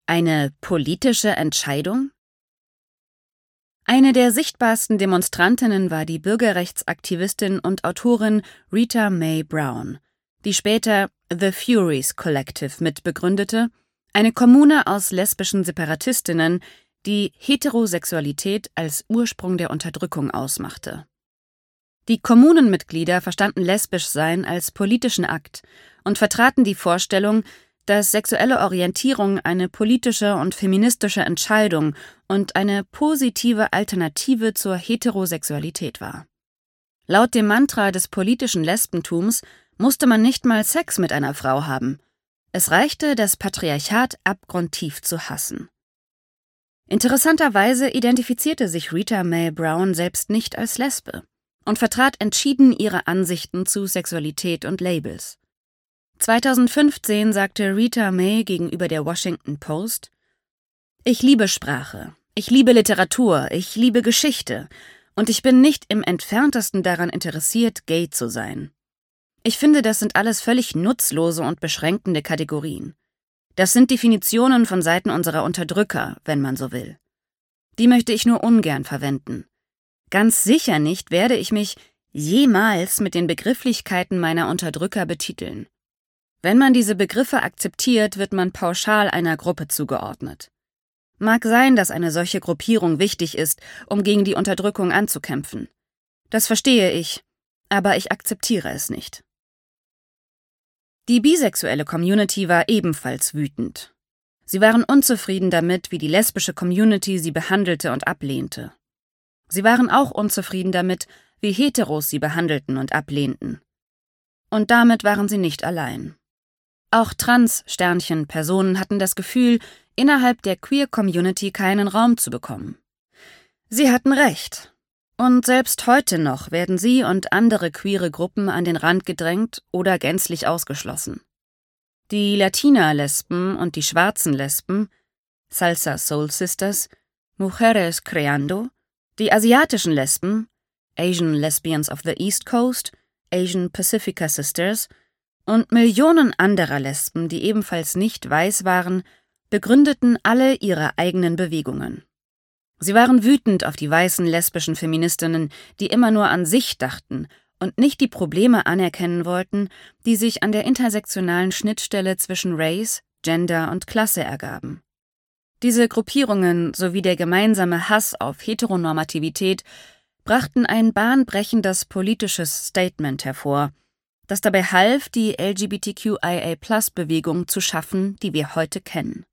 Eine politische Entscheidung? Eine der sichtbarsten Demonstrantinnen war die Bürgerrechtsaktivistin und Autorin Rita Mae Brown, die später The Furies Collective mitbegründete, eine Kommune aus lesbischen Separatistinnen, die Heterosexualität als Ursprung der Unterdrückung ausmachte. Die Kommunenmitglieder verstanden Lesbischsein als politischen Akt und vertraten die Vorstellung, dass sexuelle Orientierung eine politische und feministische Entscheidung und eine positive Alternative zur Heterosexualität war. Laut dem Mantra des politischen Lesbentums musste man nicht mal Sex mit einer Frau haben. Es reichte, das Patriarchat abgrundtief zu hassen. Interessanterweise identifizierte sich Rita Mae Brown selbst nicht als Lesbe und vertrat entschieden ihre Ansichten zu Sexualität und Labels. 2015 sagte Rita Mae gegenüber der Washington Post: „Ich liebe Sprache, ich liebe Literatur, ich liebe Geschichte und ich bin nicht im Entferntesten daran interessiert, gay zu sein. Ich finde, das sind alles völlig nutzlose und beschränkende Kategorien. Das sind Definitionen von Seiten unserer Unterdrücker, wenn man so will. Die möchte ich nur ungern verwenden. Ganz sicher nicht werde ich mich jemals mit den Begrifflichkeiten meiner Unterdrücker betiteln. Wenn man diese Begriffe akzeptiert, wird man pauschal einer Gruppe zugeordnet. Mag sein, dass eine solche Gruppierung wichtig ist, um gegen die Unterdrückung anzukämpfen. Das verstehe ich, aber ich akzeptiere es nicht." Die bisexuelle Community war ebenfalls wütend. Sie waren unzufrieden damit, wie die lesbische Community sie behandelte und ablehnte. Sie waren auch unzufrieden damit, wie Heteros sie behandelten und ablehnten. Und damit waren sie nicht allein. Auch Trans-Personen hatten das Gefühl, innerhalb der Queer-Community keinen Raum zu bekommen. Sie hatten recht. Und selbst heute noch werden sie und andere queere Gruppen an den Rand gedrängt oder gänzlich ausgeschlossen. Die Latina-Lesben und die schwarzen Lesben, Salsa Soul Sisters, Mujeres Creando, die asiatischen Lesben, Asian Lesbians of the East Coast, Asian Pacifica Sisters und Millionen anderer Lesben, die ebenfalls nicht weiß waren, begründeten alle ihre eigenen Bewegungen. Sie waren wütend auf die weißen lesbischen Feministinnen, die immer nur an sich dachten und nicht die Probleme anerkennen wollten, die sich an der intersektionalen Schnittstelle zwischen Race, Gender und Klasse ergaben. Diese Gruppierungen sowie der gemeinsame Hass auf Heteronormativität brachten ein bahnbrechendes politisches Statement hervor, das dabei half, die LGBTQIA+-Bewegung zu schaffen, die wir heute kennen.